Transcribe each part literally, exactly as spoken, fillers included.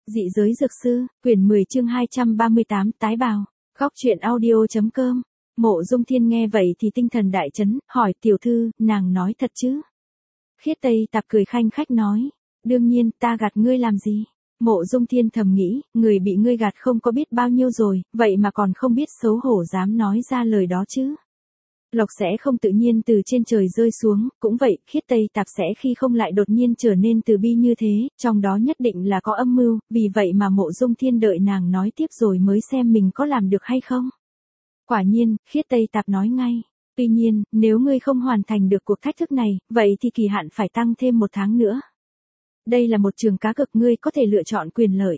Dị giới dược sư, quyển mười chương hai trăm ba mươi tám, tái bào. Góc truyện audio.com. Mộ Dung Thiên nghe vậy thì tinh thần đại chấn, hỏi tiểu thư, nàng nói thật chứ? Khiết Tây Tạp cười khanh khách nói, đương nhiên, ta gạt ngươi làm gì? Mộ Dung Thiên thầm nghĩ, người bị ngươi gạt không có biết bao nhiêu rồi, vậy mà còn không biết xấu hổ dám nói ra lời đó chứ. Lộc sẽ không tự nhiên từ trên trời rơi xuống, cũng vậy, Khiết Tây Tạp sẽ khi không lại đột nhiên trở nên từ bi như thế, trong đó nhất định là có âm mưu, vì vậy mà Mộ Dung Thiên đợi nàng nói tiếp rồi mới xem mình có làm được hay không. Quả nhiên, Khiết Tây Tạp nói ngay, tuy nhiên, nếu ngươi không hoàn thành được cuộc thách thức này, vậy thì kỳ hạn phải tăng thêm một tháng nữa. Đây là một trường cá cược, ngươi có thể lựa chọn quyền lợi.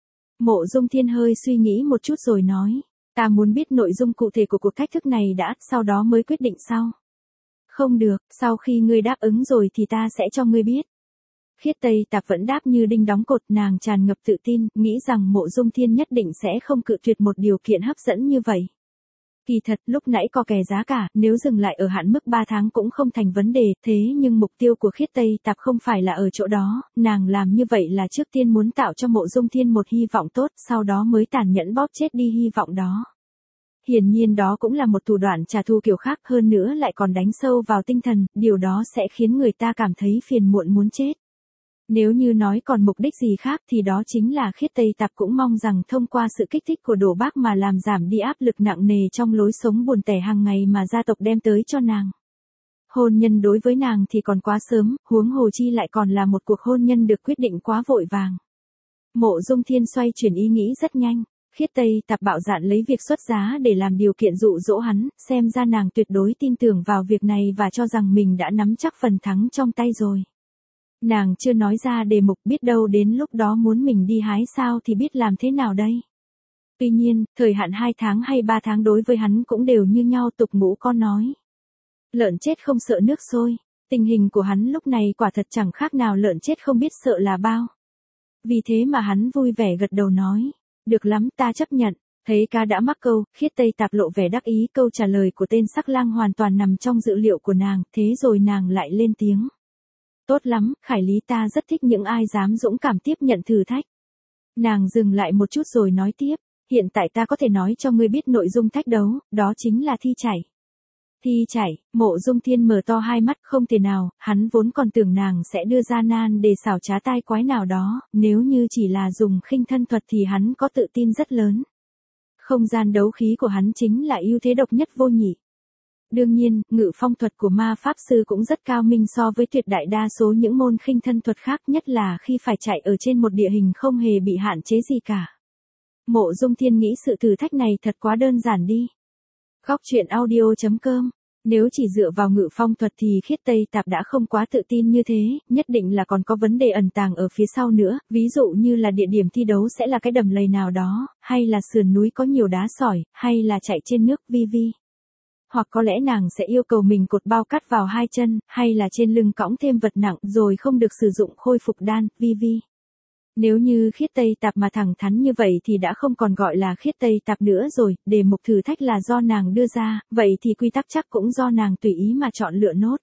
Mộ Dung Thiên hơi suy nghĩ một chút rồi nói. Ta muốn biết nội dung cụ thể của cuộc thách thức này đã, sau đó mới quyết định sau. Không được, sau khi ngươi đáp ứng rồi thì ta sẽ cho ngươi biết. Khiết Tây Tạp vẫn đáp như đinh đóng cột, nàng tràn ngập tự tin, nghĩ rằng Mộ Dung Thiên nhất định sẽ không cự tuyệt một điều kiện hấp dẫn như vậy. Kỳ thật, lúc nãy có kè giá cả, nếu dừng lại ở hạn mức ba tháng cũng không thành vấn đề, thế nhưng mục tiêu của Khiết Tây Tạp không phải là ở chỗ đó, nàng làm như vậy là trước tiên muốn tạo cho Mộ Dung Thiên một hy vọng tốt, sau đó mới tàn nhẫn bóp chết đi hy vọng đó. Hiển nhiên đó cũng là một thủ đoạn trả thù kiểu khác, hơn nữa lại còn đánh sâu vào tinh thần, điều đó sẽ khiến người ta cảm thấy phiền muộn muốn chết. Nếu như nói còn mục đích gì khác thì đó chính là Khiết Tây Tạp cũng mong rằng thông qua sự kích thích của Đổ Bác mà làm giảm đi áp lực nặng nề trong lối sống buồn tẻ hàng ngày mà gia tộc đem tới cho nàng. Hôn nhân đối với nàng thì còn quá sớm, huống hồ chi lại còn là một cuộc hôn nhân được quyết định quá vội vàng. Mộ Dung Thiên xoay chuyển ý nghĩ rất nhanh. Khiết Tây Tạp bạo dạn lấy việc xuất giá để làm điều kiện dụ dỗ hắn, xem ra nàng tuyệt đối tin tưởng vào việc này và cho rằng mình đã nắm chắc phần thắng trong tay rồi. Nàng chưa nói ra đề mục, biết đâu đến lúc đó muốn mình đi hái sao thì biết làm thế nào đây. Tuy nhiên, thời hạn hai tháng hay ba tháng đối với hắn cũng đều như nhau, tục ngũ có nói. Lợn chết không sợ nước sôi, tình hình của hắn lúc này quả thật chẳng khác nào lợn chết không biết sợ là bao. Vì thế mà hắn vui vẻ gật đầu nói, được lắm, ta chấp nhận. Thấy cá đã mắc câu, Khiết Tây Tạp lộ vẻ đắc ý, câu trả lời của tên sắc lang hoàn toàn nằm trong dự liệu của nàng, thế rồi nàng lại lên tiếng. Tốt lắm, Khải Lý, ta rất thích những ai dám dũng cảm tiếp nhận thử thách. Nàng dừng lại một chút rồi nói tiếp, hiện tại ta có thể nói cho ngươi biết nội dung thách đấu, đó chính là thi chảy. Thi chảy, Mộ Dung Thiên mở to hai mắt, không thể nào, hắn vốn còn tưởng nàng sẽ đưa ra nan để xảo trá tai quái nào đó, nếu như chỉ là dùng khinh thân thuật thì hắn có tự tin rất lớn. Không gian đấu khí của hắn chính là ưu thế độc nhất vô nhị. Đương nhiên, ngự phong thuật của ma pháp sư cũng rất cao minh so với tuyệt đại đa số những môn khinh thân thuật khác, nhất là khi phải chạy ở trên một địa hình không hề bị hạn chế gì cả. Mộ Dung Thiên nghĩ sự thử thách này thật quá đơn giản đi. Góc truyện audio.com. Nếu chỉ dựa vào ngự phong thuật thì Khiết Tây Tạp đã không quá tự tin như thế, nhất định là còn có vấn đề ẩn tàng ở phía sau nữa, ví dụ như là địa điểm thi đấu sẽ là cái đầm lầy nào đó, hay là sườn núi có nhiều đá sỏi, hay là chạy trên nước vi vi. Hoặc có lẽ nàng sẽ yêu cầu mình cột bao cát vào hai chân, hay là trên lưng cõng thêm vật nặng rồi không được sử dụng khôi phục đan, vi vi. Nếu như Khiết Tây Tạp mà thẳng thắn như vậy thì đã không còn gọi là Khiết Tây Tạp nữa rồi, đề mục thử thách là do nàng đưa ra, vậy thì quy tắc chắc cũng do nàng tùy ý mà chọn lựa nốt.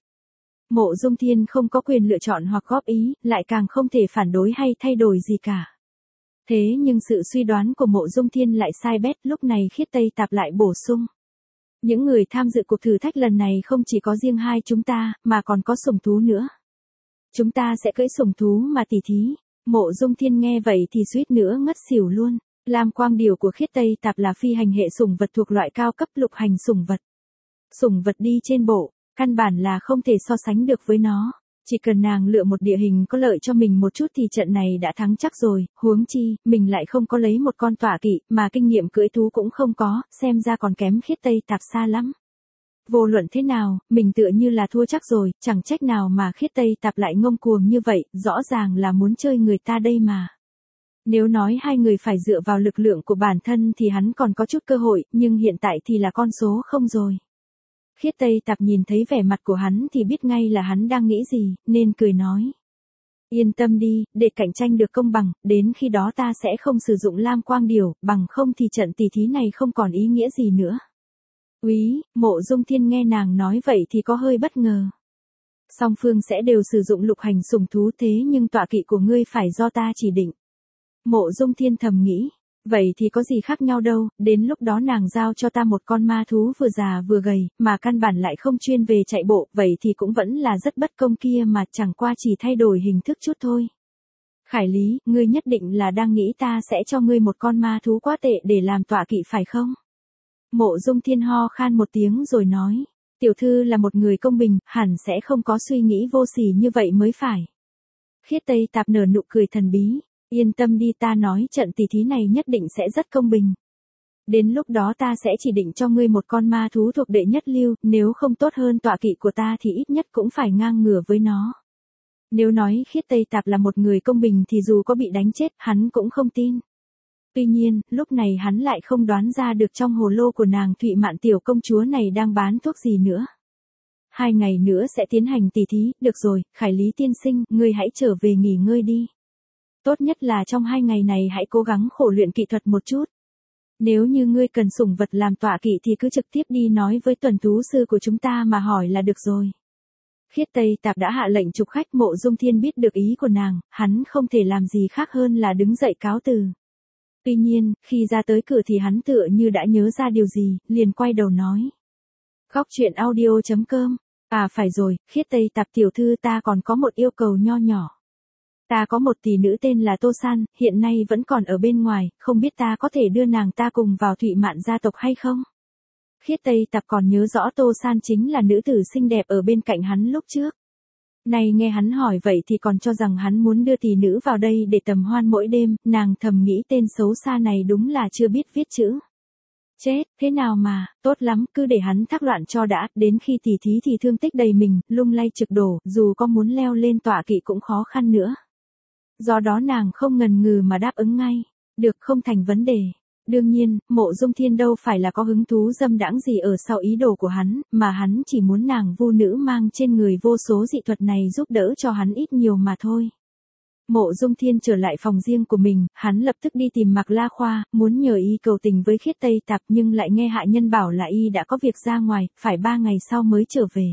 Mộ Dung Thiên không có quyền lựa chọn hoặc góp ý, lại càng không thể phản đối hay thay đổi gì cả. Thế nhưng sự suy đoán của Mộ Dung Thiên lại sai bét, lúc này Khiết Tây Tạp lại bổ sung. Những người tham dự cuộc thử thách lần này không chỉ có riêng hai chúng ta, mà còn có sủng thú nữa. Chúng ta sẽ cưỡi sủng thú mà tỉ thí. Mộ Dung Thiên nghe vậy thì suýt nữa ngất xỉu luôn. Lam quang điểu của Khiết Tây Tạp là phi hành hệ sủng vật thuộc loại cao cấp lục hành sủng vật. Sủng vật đi trên bộ, căn bản là không thể so sánh được với nó. Chỉ cần nàng lựa một địa hình có lợi cho mình một chút thì trận này đã thắng chắc rồi, huống chi, mình lại không có lấy một con tọa kỵ, mà kinh nghiệm cưỡi thú cũng không có, xem ra còn kém Khiết Tây Tạp xa lắm. Vô luận thế nào, mình tựa như là thua chắc rồi, chẳng trách nào mà Khiết Tây Tạp lại ngông cuồng như vậy, rõ ràng là muốn chơi người ta đây mà. Nếu nói hai người phải dựa vào lực lượng của bản thân thì hắn còn có chút cơ hội, nhưng hiện tại thì là con số không rồi. Khiết Tây Tạp nhìn thấy vẻ mặt của hắn thì biết ngay là hắn đang nghĩ gì, nên cười nói. Yên tâm đi, để cạnh tranh được công bằng, đến khi đó ta sẽ không sử dụng lam quang điểu, bằng không thì trận tỷ thí này không còn ý nghĩa gì nữa. Úy, Mộ Dung Thiên nghe nàng nói vậy thì có hơi bất ngờ. Song phương sẽ đều sử dụng lục hành sủng thú, thế nhưng tọa kỵ của ngươi phải do ta chỉ định. Mộ Dung Thiên thầm nghĩ, vậy thì có gì khác nhau đâu, đến lúc đó nàng giao cho ta một con ma thú vừa già vừa gầy, mà căn bản lại không chuyên về chạy bộ, vậy thì cũng vẫn là rất bất công kia mà, chẳng qua chỉ thay đổi hình thức chút thôi. Khải Lý, ngươi nhất định là đang nghĩ ta sẽ cho ngươi một con ma thú quá tệ để làm tọa kỵ phải không? Mộ Dung Thiên ho khan một tiếng rồi nói, tiểu thư là một người công bình, hẳn sẽ không có suy nghĩ vô sỉ như vậy mới phải. Khiết Tây Tạp nở nụ cười thần bí, yên tâm đi, ta nói trận tỷ thí này nhất định sẽ rất công bình. Đến lúc đó ta sẽ chỉ định cho ngươi một con ma thú thuộc đệ nhất lưu, nếu không tốt hơn tọa kỵ của ta thì ít nhất cũng phải ngang ngửa với nó. Nếu nói Khiết Tây Tạp là một người công bình thì dù có bị đánh chết, hắn cũng không tin. Tuy nhiên, lúc này hắn lại không đoán ra được trong hồ lô của nàng Thụy Mạn tiểu công chúa này đang bán thuốc gì nữa. Hai ngày nữa sẽ tiến hành tỷ thí, được rồi, Khải Lý tiên sinh, ngươi hãy trở về nghỉ ngơi đi. Tốt nhất là trong hai ngày này hãy cố gắng khổ luyện kỹ thuật một chút. Nếu như ngươi cần sủng vật làm tọa kỵ thì cứ trực tiếp đi nói với tuần thú sư của chúng ta mà hỏi là được rồi. Khiết Tây Tạp đã hạ lệnh chụp khách. Mộ Dung Thiên biết được ý của nàng, hắn không thể làm gì khác hơn là đứng dậy cáo từ. Tuy nhiên, khi ra tới cửa thì hắn tựa như đã nhớ ra điều gì, liền quay đầu nói. Góc truyện audio chấm com, à phải rồi, Khiết Tây Tạp tiểu thư, ta còn có một yêu cầu nho nhỏ. Ta có một tỷ nữ tên là Tô San, hiện nay vẫn còn ở bên ngoài, không biết ta có thể đưa nàng ta cùng vào Thụy Mạn gia tộc hay không? Khiết Tây Tạp còn nhớ rõ Tô San chính là nữ tử xinh đẹp ở bên cạnh hắn lúc trước. Này nghe hắn hỏi vậy thì còn cho rằng hắn muốn đưa tỷ nữ vào đây để tầm hoan mỗi đêm, nàng thầm nghĩ tên xấu xa này đúng là chưa biết viết chữ. Chết, thế nào mà, tốt lắm, cứ để hắn thác loạn cho đã, đến khi tỷ thí thì thương tích đầy mình, lung lay trực đổ, dù có muốn leo lên tọa kỵ cũng khó khăn nữa. Do đó nàng không ngần ngừ mà đáp ứng ngay, được, không thành vấn đề. Đương nhiên, Mộ Dung Thiên đâu phải là có hứng thú dâm đãng gì ở sau ý đồ của hắn, mà hắn chỉ muốn nàng vu nữ mang trên người vô số dị thuật này giúp đỡ cho hắn ít nhiều mà thôi. Mộ Dung Thiên trở lại phòng riêng của mình, hắn lập tức đi tìm Mạc La Khoa, muốn nhờ y cầu tình với Khiết Tây Tạp, nhưng lại nghe hạ nhân bảo là y đã có việc ra ngoài, phải ba ngày sau mới trở về.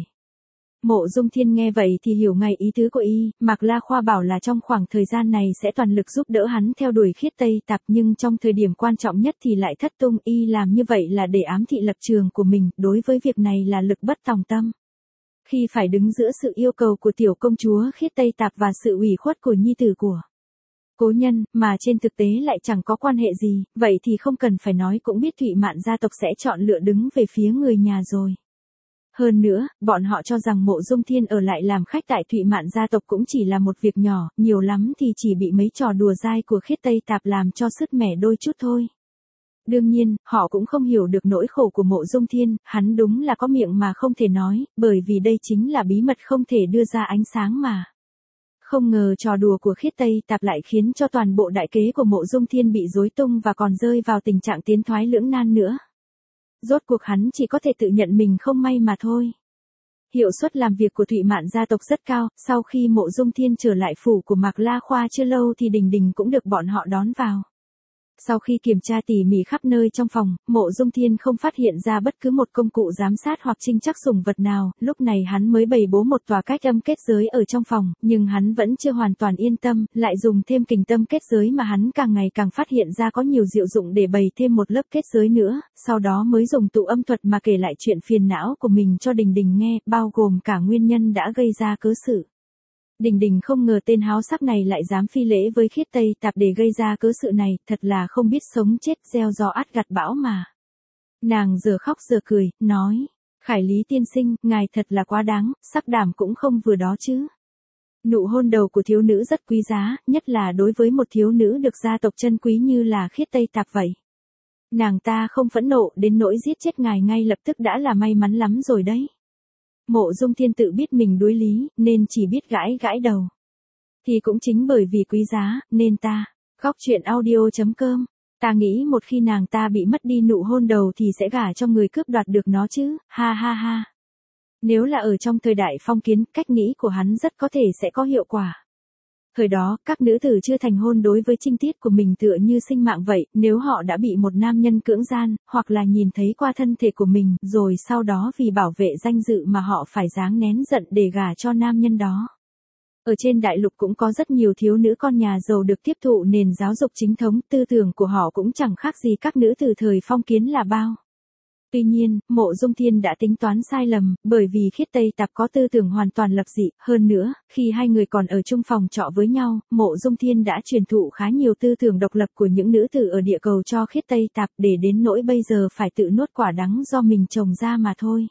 Mộ Dung Thiên nghe vậy thì hiểu ngay ý tứ của y, Mạc La Khoa bảo là trong khoảng thời gian này sẽ toàn lực giúp đỡ hắn theo đuổi Khiết Tây Tạp, nhưng trong thời điểm quan trọng nhất thì lại thất tung. Y làm như vậy là để ám thị lập trường của mình, đối với việc này là lực bất tòng tâm. Khi phải đứng giữa sự yêu cầu của tiểu công chúa Khiết Tây Tạp và sự ủy khuất của nhi tử của cố nhân, mà trên thực tế lại chẳng có quan hệ gì, vậy thì không cần phải nói cũng biết Thụy Mạn gia tộc sẽ chọn lựa đứng về phía người nhà rồi. Hơn nữa, bọn họ cho rằng Mộ Dung Thiên ở lại làm khách tại Thụy Mạn gia tộc cũng chỉ là một việc nhỏ, nhiều lắm thì chỉ bị mấy trò đùa dai của Khiết Tây Tạp làm cho sứt mẻ đôi chút thôi. Đương nhiên, họ cũng không hiểu được nỗi khổ của Mộ Dung Thiên, hắn đúng là có miệng mà không thể nói, bởi vì đây chính là bí mật không thể đưa ra ánh sáng mà. Không ngờ trò đùa của Khiết Tây Tạp lại khiến cho toàn bộ đại kế của Mộ Dung Thiên bị rối tung và còn rơi vào tình trạng tiến thoái lưỡng nan nữa. Rốt cuộc hắn chỉ có thể tự nhận mình không may mà thôi. Hiệu suất làm việc của Thụy Mạn gia tộc rất cao, sau khi Mộ Dung Thiên trở lại phủ của Mạc La Khoa chưa lâu thì Đình Đình cũng được bọn họ đón vào. Sau khi kiểm tra tỉ mỉ khắp nơi trong phòng, Mộ Dung Thiên không phát hiện ra bất cứ một công cụ giám sát hoặc trinh chắc sủng vật nào, lúc này hắn mới bày bố một tòa cách âm kết giới ở trong phòng, nhưng hắn vẫn chưa hoàn toàn yên tâm, lại dùng thêm kình tâm kết giới mà hắn càng ngày càng phát hiện ra có nhiều diệu dụng để bày thêm một lớp kết giới nữa, sau đó mới dùng tụ âm thuật mà kể lại chuyện phiền não của mình cho Đình Đình nghe, bao gồm cả nguyên nhân đã gây ra cớ sự. Đình Đình không ngờ tên háo sắc này lại dám phi lễ với Khiết Tây Tạp để gây ra cớ sự này, thật là không biết sống chết, gieo gió át gặt bão mà. Nàng giờ khóc giờ cười, nói, Khải Lý tiên sinh, ngài thật là quá đáng, sắc đảm cũng không vừa đó chứ. Nụ hôn đầu của thiếu nữ rất quý giá, nhất là đối với một thiếu nữ được gia tộc chân quý như là Khiết Tây Tạp vậy. Nàng ta không phẫn nộ đến nỗi giết chết ngài ngay lập tức đã là may mắn lắm rồi đấy. Mộ Dung Thiên tự biết mình đối lý, nên chỉ biết gãi gãi đầu. Thì cũng chính bởi vì quý giá, nên ta, góc truyện audio chấm com, ta nghĩ một khi nàng ta bị mất đi nụ hôn đầu thì sẽ gả cho người cướp đoạt được nó chứ, ha ha ha. Nếu là ở trong thời đại phong kiến, cách nghĩ của hắn rất có thể sẽ có hiệu quả. Thời đó, các nữ tử chưa thành hôn đối với trinh tiết của mình tựa như sinh mạng vậy, nếu họ đã bị một nam nhân cưỡng gian, hoặc là nhìn thấy qua thân thể của mình, rồi sau đó vì bảo vệ danh dự mà họ phải giáng nén giận để gả cho nam nhân đó. Ở trên đại lục cũng có rất nhiều thiếu nữ con nhà giàu được tiếp thụ nền giáo dục chính thống, tư tưởng của họ cũng chẳng khác gì các nữ từ thời phong kiến là bao. Tuy nhiên, Mộ Dung Thiên đã tính toán sai lầm, bởi vì Khiết Tây Tạp có tư tưởng hoàn toàn lập dị. Hơn nữa, khi hai người còn ở chung phòng trọ với nhau, Mộ Dung Thiên đã truyền thụ khá nhiều tư tưởng độc lập của những nữ tử ở địa cầu cho Khiết Tây Tạp, để đến nỗi bây giờ phải tự nuốt quả đắng do mình trồng ra mà thôi.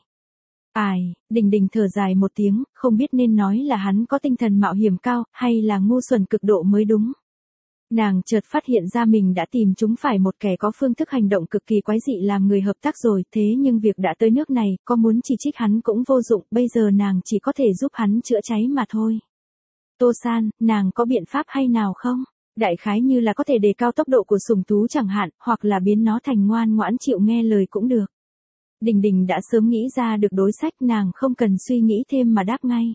Ai, Đình Đình thở dài một tiếng, không biết nên nói là hắn có tinh thần mạo hiểm cao, hay là ngu xuẩn cực độ mới đúng. Nàng chợt phát hiện ra mình đã tìm chúng phải một kẻ có phương thức hành động cực kỳ quái dị làm người hợp tác rồi, thế nhưng việc đã tới nước này, có muốn chỉ trích hắn cũng vô dụng, bây giờ nàng chỉ có thể giúp hắn chữa cháy mà thôi. Tô San, nàng có biện pháp hay nào không? Đại khái như là có thể đề cao tốc độ của sùng thú chẳng hạn, hoặc là biến nó thành ngoan ngoãn chịu nghe lời cũng được. Đình Đình đã sớm nghĩ ra được đối sách, nàng không cần suy nghĩ thêm mà đáp ngay.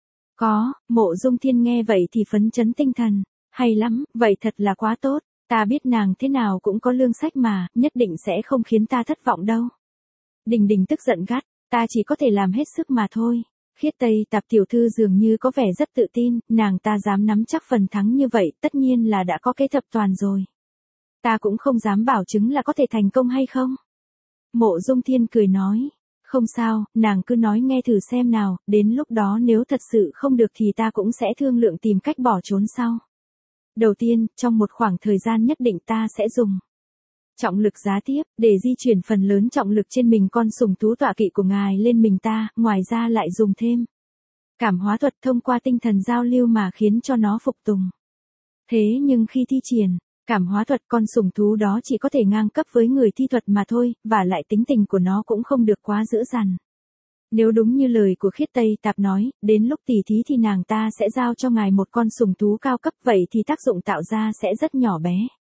Có, Mộ Dung Thiên nghe vậy thì phấn chấn tinh thần. Hay lắm, vậy thật là quá tốt, ta biết nàng thế nào cũng có lương sách mà, nhất định sẽ không khiến ta thất vọng đâu. Đình Đình tức giận gắt, ta chỉ có thể làm hết sức mà thôi. Khiết Tây Tạp tiểu thư dường như có vẻ rất tự tin, nàng ta dám nắm chắc phần thắng như vậy, tất nhiên là đã có kế thập toàn rồi. Ta cũng không dám bảo chứng là có thể thành công hay không. Mộ Dung Thiên cười nói, không sao, nàng cứ nói nghe thử xem nào, đến lúc đó nếu thật sự không được thì ta cũng sẽ thương lượng tìm cách bỏ trốn sau. Đầu tiên, trong một khoảng thời gian nhất định ta sẽ dùng trọng lực giá tiếp, để di chuyển phần lớn trọng lực trên mình con sùng thú tọa kỵ của ngài lên mình ta, ngoài ra lại dùng thêm cảm hóa thuật thông qua tinh thần giao lưu mà khiến cho nó phục tùng. Thế nhưng khi thi triển cảm hóa thuật, con sùng thú đó chỉ có thể ngang cấp với người thi thuật mà thôi, và lại tính tình của nó cũng không được quá dữ dằn. Nếu đúng như lời của Khiết Tây Tạp nói, đến lúc tỉ thí thì nàng ta sẽ giao cho ngài một con sùng thú cao cấp, vậy thì tác dụng tạo ra sẽ rất nhỏ bé.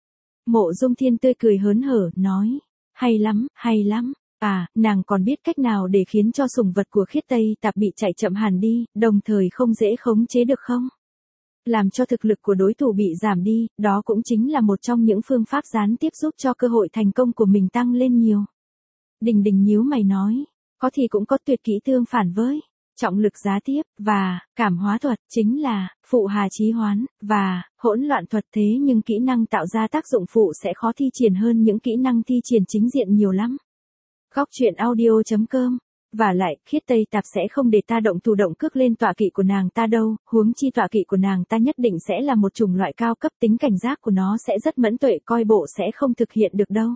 Mộ Dung Thiên tươi cười hớn hở, nói, hay lắm, hay lắm, à, nàng còn biết cách nào để khiến cho sùng vật của Khiết Tây Tạp bị chạy chậm hẳn đi, đồng thời không dễ khống chế được không? Làm cho thực lực của đối thủ bị giảm đi, đó cũng chính là một trong những phương pháp gián tiếp giúp cho cơ hội thành công của mình tăng lên nhiều. Đình Đình nhíu mày nói, có thì cũng có tuyệt kỹ tương phản với trọng lực giá tiếp, và cảm hóa thuật, chính là phụ hà chí hoán, và hỗn loạn thuật, thế nhưng kỹ năng tạo ra tác dụng phụ sẽ khó thi triển hơn những kỹ năng thi triển chính diện nhiều lắm. Góc truyện audio chấm com. Và lại, Khiết Tây Tạp sẽ không để ta động thủ động cước lên tọa kỵ của nàng ta đâu, huống chi tọa kỵ của nàng ta nhất định sẽ là một chủng loại cao cấp, tính cảnh giác của nó sẽ rất mẫn tuệ, coi bộ sẽ không thực hiện được đâu.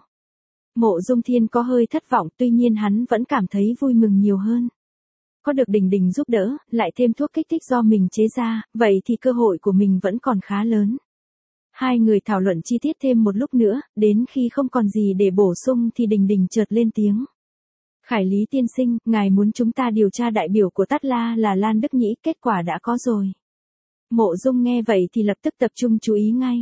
Mộ Dung Thiên có hơi thất vọng, tuy nhiên hắn vẫn cảm thấy vui mừng nhiều hơn. Có được Đình Đình giúp đỡ, lại thêm thuốc kích thích do mình chế ra, vậy thì cơ hội của mình vẫn còn khá lớn. Hai người thảo luận chi tiết thêm một lúc nữa, đến khi không còn gì để bổ sung thì Đình Đình chợt lên tiếng. Khải Lý tiên sinh, ngài muốn chúng ta điều tra đại biểu của Tát La là Lan Đức Nhĩ, kết quả đã có rồi. Mộ Dung nghe vậy thì lập tức tập trung chú ý ngay.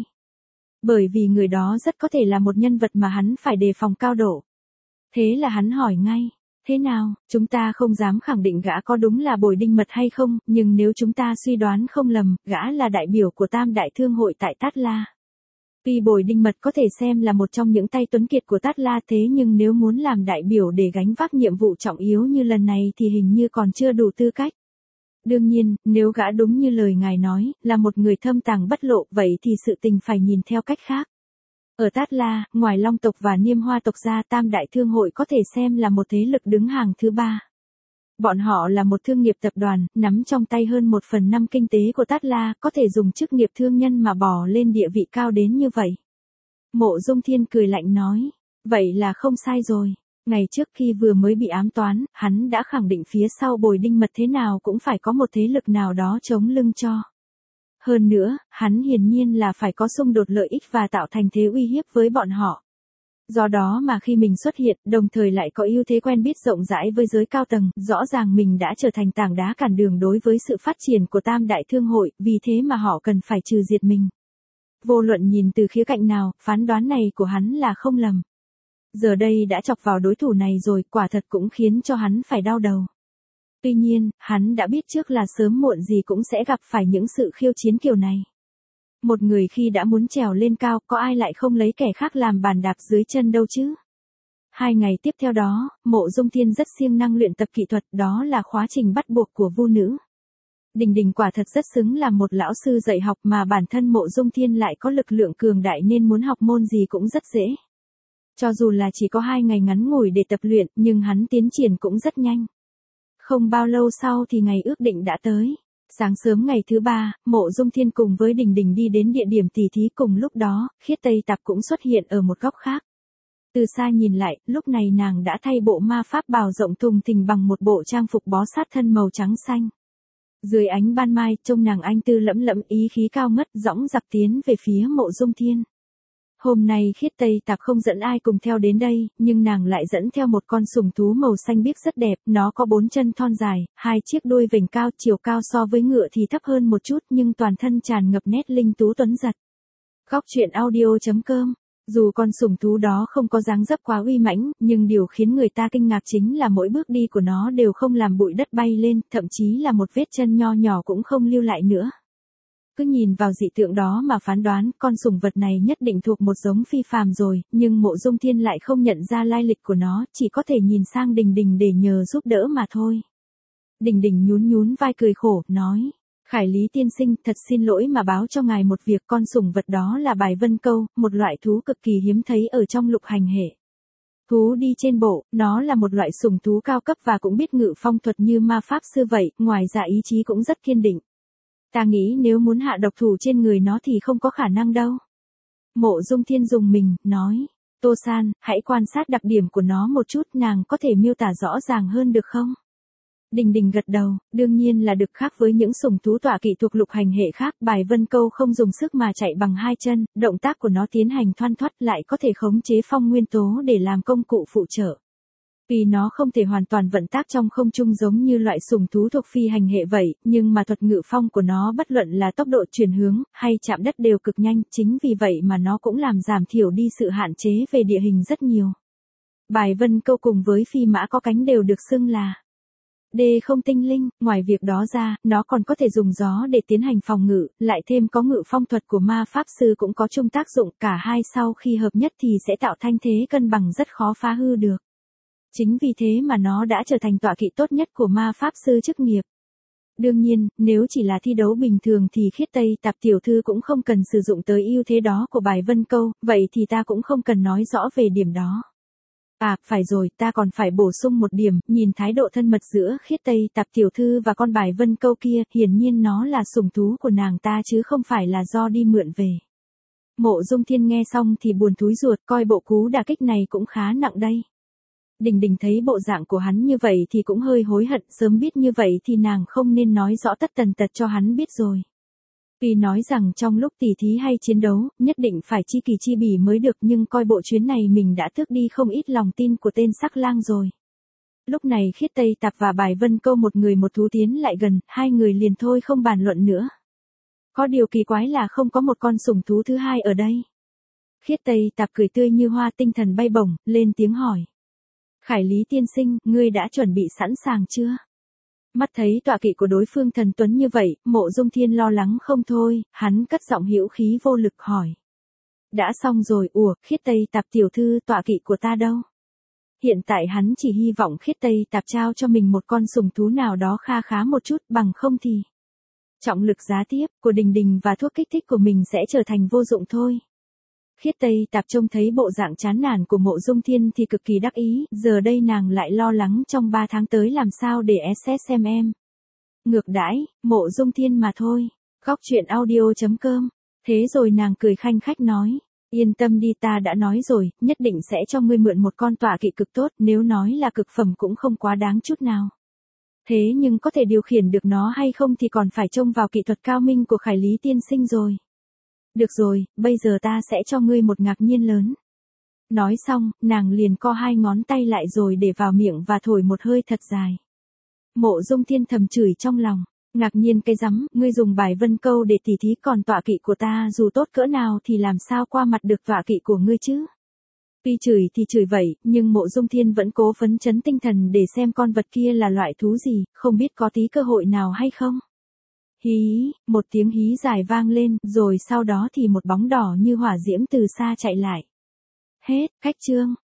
Bởi vì người đó rất có thể là một nhân vật mà hắn phải đề phòng cao độ. Thế là hắn hỏi ngay, thế nào, chúng ta không dám khẳng định gã có đúng là Bồi Đinh Mật hay không, nhưng nếu chúng ta suy đoán không lầm, gã là đại biểu của Tam Đại Thương hội tại Tát La. Tuy Bồi Đinh Mật có thể xem là một trong những tay tuấn kiệt của Tát La, thế nhưng nếu muốn làm đại biểu để gánh vác nhiệm vụ trọng yếu như lần này thì hình như còn chưa đủ tư cách. Đương nhiên, nếu gã đúng như lời ngài nói, là một người thâm tàng bất lộ, vậy thì sự tình phải nhìn theo cách khác. Ở Tát La, ngoài Long tộc và Niêm Hoa tộc ra, Tam Đại Thương hội có thể xem là một thế lực đứng hàng thứ ba. Bọn họ là một thương nghiệp tập đoàn, nắm trong tay hơn một phần năm kinh tế của Tát La, có thể dùng chức nghiệp thương nhân mà bò lên địa vị cao đến như vậy. Mộ Dung Thiên cười lạnh nói, vậy là không sai rồi. Ngày trước khi vừa mới bị ám toán, hắn đã khẳng định phía sau Bồi Đinh Mật thế nào cũng phải có một thế lực nào đó chống lưng cho. Hơn nữa, hắn hiển nhiên là phải có xung đột lợi ích và tạo thành thế uy hiếp với bọn họ. Do đó mà khi mình xuất hiện, đồng thời lại có ưu thế quen biết rộng rãi với giới cao tầng, rõ ràng mình đã trở thành tảng đá cản đường đối với sự phát triển của Tam Đại Thương hội, vì thế mà họ cần phải trừ diệt mình. Vô luận nhìn từ khía cạnh nào, phán đoán này của hắn là không lầm. Giờ đây đã chọc vào đối thủ này rồi, quả thật cũng khiến cho hắn phải đau đầu. Tuy nhiên, hắn đã biết trước là sớm muộn gì cũng sẽ gặp phải những sự khiêu chiến kiểu này. Một người khi đã muốn trèo lên cao, có ai lại không lấy kẻ khác làm bàn đạp dưới chân đâu chứ? Hai ngày tiếp theo đó, Mộ Dung Thiên rất siêng năng luyện tập kỹ thuật, đó là khóa trình bắt buộc của vu nữ. Đình Đình quả thật rất xứng làm một lão sư dạy học mà bản thân Mộ Dung Thiên lại có lực lượng cường đại nên muốn học môn gì cũng rất dễ. Cho dù là chỉ có hai ngày ngắn ngủi để tập luyện nhưng hắn tiến triển cũng rất nhanh. Không bao lâu sau thì ngày ước định đã tới. Sáng sớm ngày thứ ba, Mộ Dung Thiên cùng với Đình Đình đi đến địa điểm tỉ thí cùng lúc đó, Khiết Tây Tạp cũng xuất hiện ở một góc khác. Từ xa nhìn lại, lúc này nàng đã thay bộ ma pháp bào rộng thùng thình bằng một bộ trang phục bó sát thân màu trắng xanh. Dưới ánh ban mai, trông nàng anh tư lẫm lẫm ý khí cao ngất dõng dạc tiến về phía Mộ Dung Thiên. Hôm nay Khiết Tây Tạp không dẫn ai cùng theo đến đây, nhưng nàng lại dẫn theo một con sùng thú màu xanh biếc rất đẹp, nó có bốn chân thon dài, hai chiếc đuôi vểnh cao, chiều cao so với ngựa thì thấp hơn một chút nhưng toàn thân tràn ngập nét linh tú tuấn giật. Góc truyện audio chấm com. Dù con sùng thú đó không có dáng dấp quá uy mãnh, nhưng điều khiến người ta kinh ngạc chính là mỗi bước đi của nó đều không làm bụi đất bay lên, thậm chí là một vết chân nho nhỏ cũng không lưu lại nữa. Cứ nhìn vào dị tượng đó mà phán đoán, con sùng vật này nhất định thuộc một giống phi phàm rồi, nhưng Mộ Dung Thiên lại không nhận ra lai lịch của nó, chỉ có thể nhìn sang Đình Đình để nhờ giúp đỡ mà thôi. Đình Đình nhún nhún vai cười khổ, nói: Khải Lý tiên sinh, thật xin lỗi mà báo cho ngài một việc, con sùng vật đó là bài vân câu, một loại thú cực kỳ hiếm thấy ở trong lục hành hệ. Thú đi trên bộ, nó là một loại sùng thú cao cấp và cũng biết ngự phong thuật như ma pháp sư vậy, ngoài ra ý chí cũng rất kiên định. Ta nghĩ nếu muốn hạ độc thủ trên người nó thì không có khả năng đâu. Mộ Dung Thiên dùng mình, nói: Tô San, hãy quan sát đặc điểm của nó một chút, nàng có thể miêu tả rõ ràng hơn được không? Đình Đình gật đầu, đương nhiên là được, khác với những sùng thú tọa kỵ thuộc lục hành hệ khác, bài vân câu không dùng sức mà chạy bằng hai chân, động tác của nó tiến hành thoăn thoắt lại có thể khống chế phong nguyên tố để làm công cụ phụ trợ. Vì nó không thể hoàn toàn vận tác trong không trung giống như loại sùng thú thuộc phi hành hệ vậy, nhưng mà thuật ngự phong của nó bất luận là tốc độ chuyển hướng hay chạm đất đều cực nhanh, chính vì vậy mà nó cũng làm giảm thiểu đi sự hạn chế về địa hình rất nhiều. Bài vân câu cùng với phi mã có cánh đều được xưng là D không tinh linh, ngoài việc đó ra, nó còn có thể dùng gió để tiến hành phòng ngự, lại thêm có ngự phong thuật của ma pháp sư cũng có chung tác dụng, cả hai sau khi hợp nhất thì sẽ tạo thanh thế cân bằng rất khó phá hư được. Chính vì thế mà nó đã trở thành tọa kỵ tốt nhất của ma pháp sư chức nghiệp. Đương nhiên, nếu chỉ là thi đấu bình thường thì Khiết Tây Tạp tiểu thư cũng không cần sử dụng tới ưu thế đó của bài vân câu, vậy thì ta cũng không cần nói rõ về điểm đó. À, phải rồi, ta còn phải bổ sung một điểm, nhìn thái độ thân mật giữa Khiết Tây Tạp tiểu thư và con bài vân câu kia, hiển nhiên nó là sủng thú của nàng ta chứ không phải là do đi mượn về. Mộ Dung Thiên nghe xong thì buồn thúi ruột, coi bộ cú đả kích này cũng khá nặng đây. Đình Đình thấy bộ dạng của hắn như vậy thì cũng hơi hối hận, sớm biết như vậy thì nàng không nên nói rõ tất tần tật cho hắn biết rồi. Vì nói rằng trong lúc tỉ thí hay chiến đấu, nhất định phải chi kỳ chi bỉ mới được, nhưng coi bộ chuyến này mình đã tước đi không ít lòng tin của tên sắc lang rồi. Lúc này Khiết Tây Tạp và bài vân câu một người một thú tiến lại gần, hai người liền thôi không bàn luận nữa. Có điều kỳ quái là không có một con sủng thú thứ hai ở đây. Khiết Tây Tạp cười tươi như hoa, tinh thần bay bổng, lên tiếng hỏi: Khải Lý tiên sinh, ngươi đã chuẩn bị sẵn sàng chưa? Mắt thấy tọa kỵ của đối phương thần tuấn như vậy, Mộ Dung Thiên lo lắng không thôi, hắn cất giọng hữu khí vô lực hỏi: Đã xong rồi, ủa, Khiết Tây Tạp tiểu thư, tọa kỵ của ta đâu? Hiện tại hắn chỉ hy vọng Khiết Tây Tạp trao cho mình một con sủng thú nào đó kha khá một chút, bằng không thì trọng lực giá tiếp của Đình Đình và thuốc kích thích của mình sẽ trở thành vô dụng thôi. Khiết Tây Tạp trông thấy bộ dạng chán nản của Mộ Dung Thiên thì cực kỳ đắc ý, giờ đây nàng lại lo lắng trong ba tháng tới làm sao để ét ét xem em. Ngược đãi, Mộ Dung Thiên mà thôi. Góc truyện audio chấm com. Thế rồi nàng cười khanh khách nói: Yên tâm đi, ta đã nói rồi, nhất định sẽ cho ngươi mượn một con tọa kỵ cực tốt, nếu nói là cực phẩm cũng không quá đáng chút nào. Thế nhưng có thể điều khiển được nó hay không thì còn phải trông vào kỹ thuật cao minh của Khải Lý tiên sinh rồi. Được rồi, bây giờ ta sẽ cho ngươi một ngạc nhiên lớn. Nói xong, nàng liền co hai ngón tay lại rồi để vào miệng và thổi một hơi thật dài. Mộ Dung Thiên thầm chửi trong lòng: Ngạc nhiên cái rắm, ngươi dùng bài vân câu để tỉ thí, còn tọa kỵ của ta dù tốt cỡ nào thì làm sao qua mặt được tọa kỵ của ngươi chứ? Tuy chửi thì chửi vậy, nhưng Mộ Dung Thiên vẫn cố phấn chấn tinh thần để xem con vật kia là loại thú gì, không biết có tí cơ hội nào hay không. Hí, một tiếng hí dài vang lên, rồi sau đó thì một bóng đỏ như hỏa diễm từ xa chạy lại. Hết, khách chương.